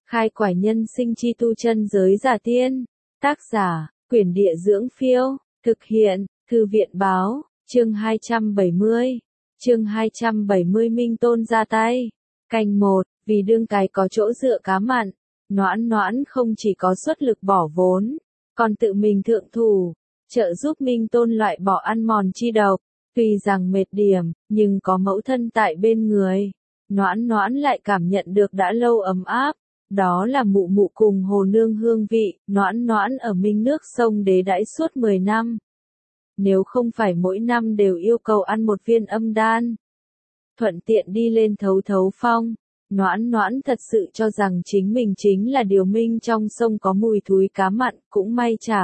Khai quải nhân sinh chi tu chân giới giả tiên. Tác giả, Quyển Địa Dưỡng Phiêu. Thực hiện, Thư viện Báo. Chương 270. Chương 270 Minh Tôn ra tay. Canh 1, vì đương cái có chỗ dựa cá mặn. Noãn Noãn không chỉ có xuất lực bỏ vốn, còn tự mình thượng thủ, trợ giúp Minh Tôn loại bỏ ăn mòn chi độc. Tuy rằng mệt điểm, nhưng có mẫu thân tại bên người, Noãn Noãn lại cảm nhận được đã lâu ấm áp. Đó là mụ mụ cùng hồ nương hương vị. Noãn Noãn ở Minh nước sông Đế đãi suốt 10 năm. Nếu không phải mỗi năm đều yêu cầu ăn một viên âm đan, thuận tiện đi lên thấu thấu phong, Noãn Noãn thật sự cho rằng chính mình chính là điều minh trong sông có mùi thúi cá mặn. Cũng may trả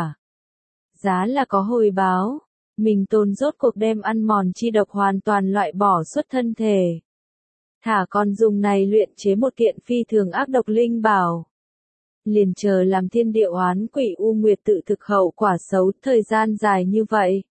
giá là có hồi báo. Minh Tôn rốt cuộc đem ăn mòn chi độc hoàn toàn loại bỏ xuất thân thể. Thả còn dùng này luyện chế một kiện phi thường ác độc linh bảo. Liền chờ làm thiên địa oán quỷ u nguyệt tự thực hậu quả xấu. Thời gian dài như vậy,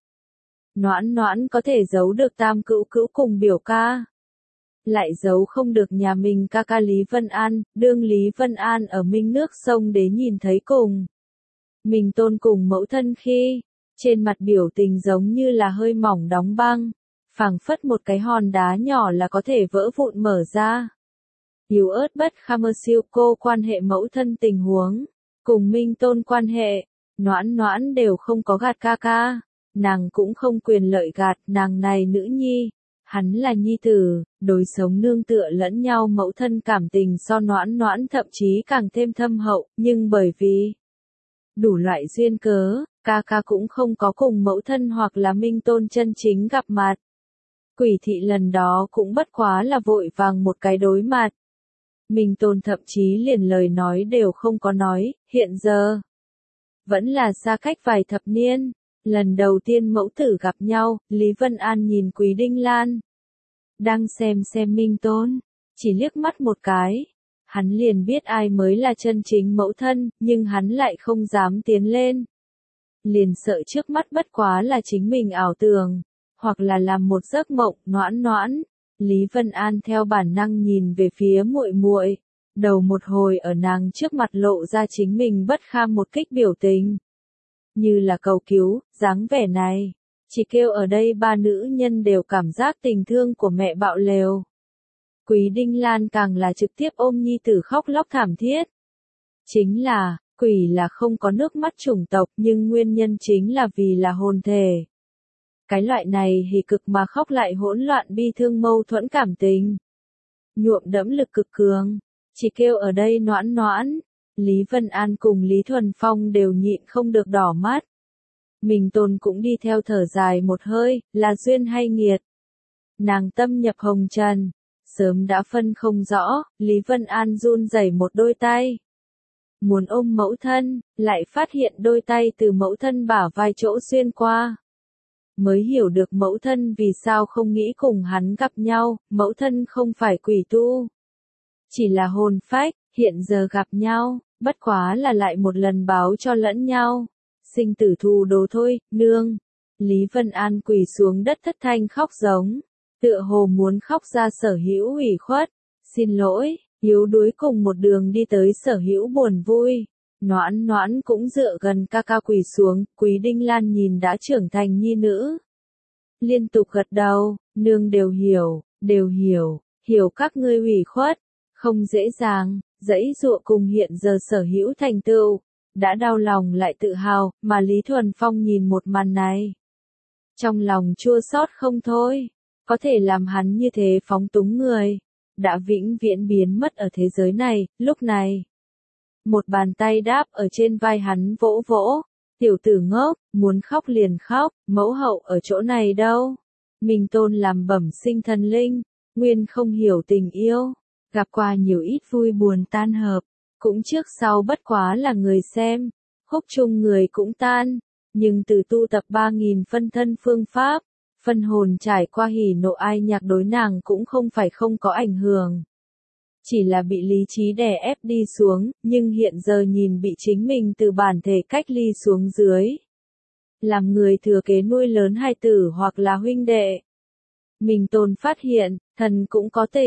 Noãn Noãn có thể giấu được tam cữu cữu cùng biểu ca, lại giấu không được nhà mình ca ca Lý Vân An. Đương Lý Vân An ở Minh nước sông Đế nhìn thấy cùng Minh Tôn cùng mẫu thân khi, trên mặt biểu tình giống như là hơi mỏng đóng băng, phảng phất một cái hòn đá nhỏ là có thể vỡ vụn mở ra. Yếu ớt bất kham siêu cô quan hệ mẫu thân tình huống, cùng Minh Tôn quan hệ, Noãn Noãn đều không có gạt ca ca, nàng cũng không quyền lợi gạt nàng này nữ nhi. Hắn là nhi tử, đối sống nương tựa lẫn nhau mẫu thân cảm tình so Noãn Noãn thậm chí càng thêm thâm hậu, nhưng bởi vì đủ loại duyên cớ, ca ca cũng không có cùng mẫu thân hoặc là Minh Tôn chân chính gặp mặt. Quỷ thị lần đó cũng bất quá là vội vàng một cái đối mặt. Minh Tôn thậm chí liền lời nói đều không có nói. Hiện giờ vẫn là xa cách vài thập niên, lần đầu tiên mẫu tử gặp nhau. Lý Vân An nhìn Quý Đinh Lan đang xem Minh Tôn, chỉ liếc mắt một cái, hắn liền biết ai mới là chân chính mẫu thân, nhưng hắn lại không dám tiến lên. Liền sợ trước mắt bất quá là chính mình ảo tưởng, hoặc là làm một giấc mộng. Noãn Noãn, Lý Vân An theo bản năng nhìn về phía muội muội, đầu một hồi ở nàng trước mặt lộ ra chính mình bất kham một kích biểu tình, như là cầu cứu. Dáng vẻ này, chỉ kêu ở đây ba nữ nhân đều cảm giác tình thương của mẹ bạo lều. Quý Đinh Lan càng là trực tiếp ôm nhi tử khóc lóc thảm thiết. Chính là, quỷ là không có nước mắt chủng tộc, nhưng nguyên nhân chính là vì là hồn thể. Cái loại này hỉ cực mà khóc lại hỗn loạn bi thương mâu thuẫn cảm tình, nhuộm đẫm lực cực cường, chỉ kêu ở đây Noãn Noãn, Lý Vân An cùng Lý Thuần Phong đều nhịn không được đỏ mắt. Minh Tôn cũng đi theo thở dài một hơi, là duyên hay nghiệt. Nàng tâm nhập hồng trần, sớm đã phân không rõ. Lý Vân An run rẩy một đôi tay, muốn ôm mẫu thân, lại phát hiện đôi tay từ mẫu thân bả vai chỗ xuyên qua. Mới hiểu được mẫu thân vì sao không nghĩ cùng hắn gặp nhau. Mẫu thân không phải quỷ tu, chỉ là hồn phách, hiện giờ gặp nhau, bất quá là lại một lần báo cho lẫn nhau. Sinh tử thù đồ thôi. Nương. Lý Vân An quỳ xuống đất thất thanh khóc giống, tựa hồ muốn khóc ra sở hữu ủy khuất, xin lỗi, yếu đuối cùng một đường đi tới sở hữu buồn vui. Noãn Noãn cũng dựa gần ca ca quỳ xuống. Quý Đinh Lan nhìn đã trưởng thành nhi nữ, liên tục gật đầu. Nương đều hiểu các ngươi ủy khuất, không dễ dàng, dãy dụa cùng hiện giờ sở hữu thành tựu, đã đau lòng lại tự hào. Mà Lý Thuần Phong nhìn một màn này, trong lòng chua xót không thôi. Có thể làm hắn như thế phóng túng người, đã vĩnh viễn biến mất ở thế giới này. Lúc này, một bàn tay đáp ở trên vai hắn vỗ vỗ. Tiểu tử ngốc, muốn khóc liền khóc, mẫu hậu ở chỗ này đâu. Minh Tôn làm bẩm sinh thần linh, nguyên không hiểu tình yêu, gặp qua nhiều ít vui buồn tan hợp, cũng trước sau bất quá là người xem, khúc chung người cũng tan, nhưng từ tu tập 3.000 phân thân phương pháp, phân hồn trải qua hỉ nộ ai nhạc đối nàng cũng không phải không có ảnh hưởng. Chỉ là bị lý trí đè ép đi xuống, nhưng hiện giờ nhìn bị chính mình từ bản thể cách ly xuống dưới. Làm người thừa kế nuôi lớn hai tử hoặc là huynh đệ. Minh Tôn phát hiện, thần cũng có tình,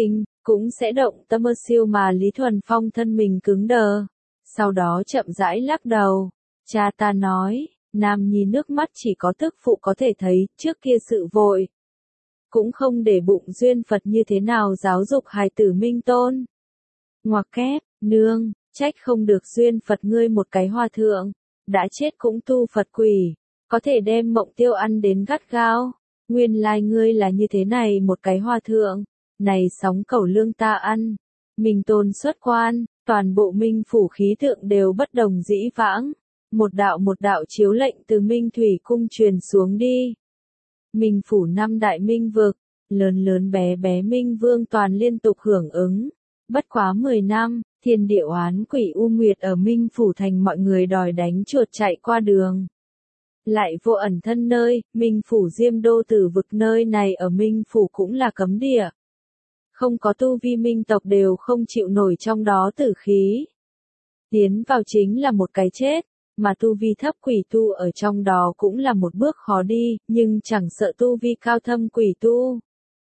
cũng sẽ động tâm siêu mà Lý Thuần Phong thân mình cứng đờ. Sau đó chậm rãi lắc đầu. Cha ta nói, Nam Nhi nước mắt chỉ có tức phụ có thể thấy, trước kia sự vội. Cũng không để bụng duyên Phật như thế nào giáo dục hài tử Minh Tôn. Ngoặc kép, nương, trách không được duyên Phật ngươi một cái hòa thượng, đã chết cũng tu Phật quỷ, có thể đem Mộng Tiêu ăn đến gắt gao. Nguyên lai ngươi là như thế này một cái hòa thượng, này sóng cẩu lương ta ăn. Minh Tôn xuất quan, toàn bộ Minh phủ khí tượng đều bất đồng dĩ vãng, một đạo chiếu lệnh từ Minh Thủy cung truyền xuống đi. Minh phủ năm đại minh vực, lớn lớn bé bé Minh Vương toàn liên tục hưởng ứng. Bất quá 10 năm, thiên địa oán quỷ U Nguyệt ở Minh phủ thành mọi người đòi đánh chuột chạy qua đường. Lại vô ẩn thân nơi, Minh phủ Diêm Đô Tử vực nơi này ở Minh phủ cũng là cấm địa. Không có tu vi minh tộc đều không chịu nổi trong đó tử khí. Tiến vào chính là một cái chết, mà tu vi thấp quỷ tu ở trong đó cũng là một bước khó đi, nhưng chẳng sợ tu vi cao thâm quỷ tu.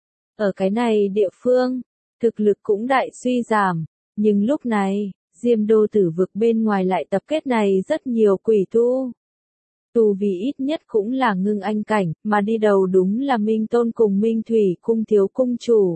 Ở cái này địa phương, thực lực cũng đại suy giảm, nhưng lúc này, Diêm Đô Tử vực bên ngoài lại tập kết này rất nhiều quỷ tu. Tu vi ít nhất cũng là ngưng anh cảnh, mà đi đầu đúng là Minh Tôn cùng Minh Thủy cung thiếu cung chủ.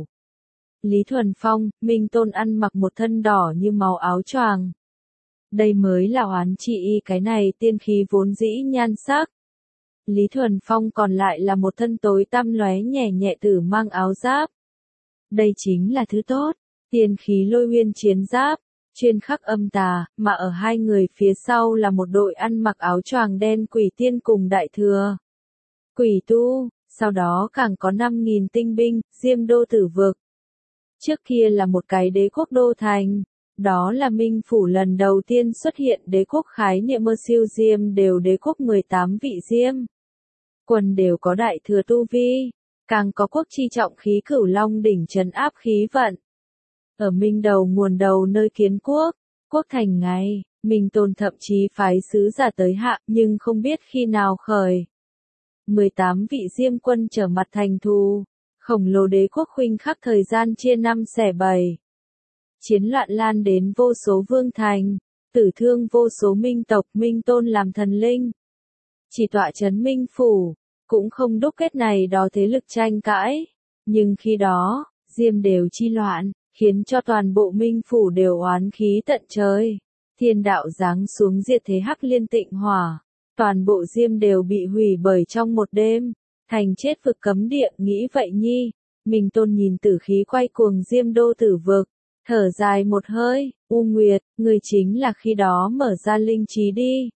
Lý Thuần Phong, Minh Tôn ăn mặc một thân đỏ như máu áo choàng. Đây mới là oán trị y cái này tiên khí vốn dĩ nhan sắc. Lý Thuần Phong còn lại là một thân tối tăm lóe nhẹ nhẹ tử mang áo giáp. Đây chính là thứ tốt, tiên khí lôi nguyên chiến giáp, chuyên khắc âm tà, mà ở hai người phía sau là một đội ăn mặc áo choàng đen quỷ tiên cùng đại thừa. Quỷ tu, sau đó càng có 5.000 tinh binh, Diêm Đô Tử vực. Trước kia là một cái đế quốc đô thành, đó là Minh phủ lần đầu tiên xuất hiện đế quốc khái niệm mơ siêu Diêm đều đế quốc 18 vị Diêm. Quần đều có đại thừa tu vi, càng có quốc chi trọng khí Cửu Long đỉnh trấn áp khí vận. Ở Minh đầu nguồn đầu nơi kiến quốc, quốc thành ngày, Minh Tôn thậm chí phái sứ giả tới hạ nhưng không biết khi nào khởi. 18 vị Diêm quân trở mặt thành thù, khổng lồ đế quốc khuynh khắc thời gian chia 5 xẻ 7. Chiến loạn lan đến vô số vương thành, tử thương vô số minh tộc, Minh Tôn làm thần linh. Chỉ tọa trấn Minh phủ, cũng không đúc kết này đó thế lực tranh cãi. Nhưng khi đó, Diêm đều chi loạn, khiến cho toàn bộ Minh phủ đều oán khí tận trời. Thiên đạo giáng xuống diệt thế hắc liên tịnh hỏa. Toàn bộ Diêm đều bị hủy bởi trong một đêm. Thành chết vực cấm địa, nghĩ vậy nhi. Minh Tôn nhìn tử khí quay cuồng Diêm Đô Tử vực. Thở dài một hơi, U Nguyệt, người chính là khi đó mở ra linh trí đi.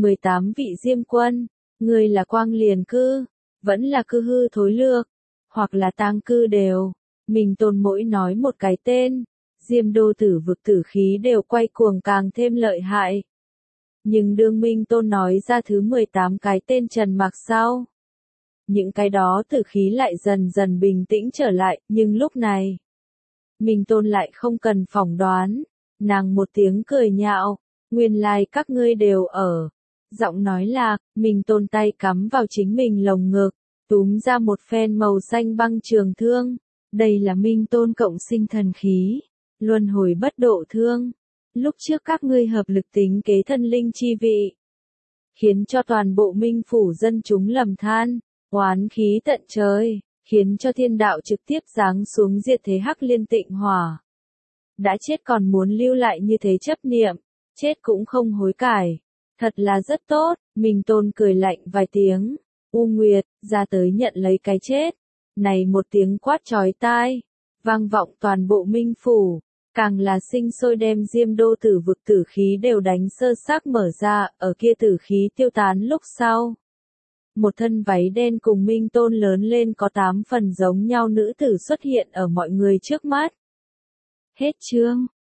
18 vị Diêm quân, người là quang liền cư, vẫn là cư hư thối lược, hoặc là tang cư đều. Minh Tôn mỗi nói một cái tên, Diêm Đô Tử vực tử khí đều quay cuồng càng thêm lợi hại. Nhưng đương Minh Tôn nói ra thứ 18 cái tên trần mặc sau. Những cái đó tử khí lại dần dần bình tĩnh trở lại, nhưng lúc này, Minh Tôn lại không cần phỏng đoán, nàng một tiếng cười nhạo, nguyên lai các ngươi đều ở. Giọng nói lạc, Minh Tôn tay cắm vào chính mình lồng ngực, túm ra một phen màu xanh băng trường thương. Đây là Minh Tôn cộng sinh thần khí, luân hồi bất độ thương. Lúc trước các ngươi hợp lực tính kế thân linh chi vị, khiến cho toàn bộ Minh phủ dân chúng lầm than, oán khí tận trời, khiến cho thiên đạo trực tiếp giáng xuống diệt thế hắc liên tịnh hỏa. Đã chết còn muốn lưu lại như thế chấp niệm, chết cũng không hối cải. Thật là rất tốt, Minh Tôn cười lạnh vài tiếng. U Nguyệt, ra tới nhận lấy cái chết. Này một tiếng quát chói tai, vang vọng toàn bộ Minh phủ, càng là sinh sôi đem Diêm Đô Tử vực tử khí đều đánh sơ xác mở ra, ở kia tử khí tiêu tán lúc sau. Một thân váy đen cùng Minh Tôn lớn lên có 8 phần giống nhau nữ tử xuất hiện ở mọi người trước mắt. Hết chương.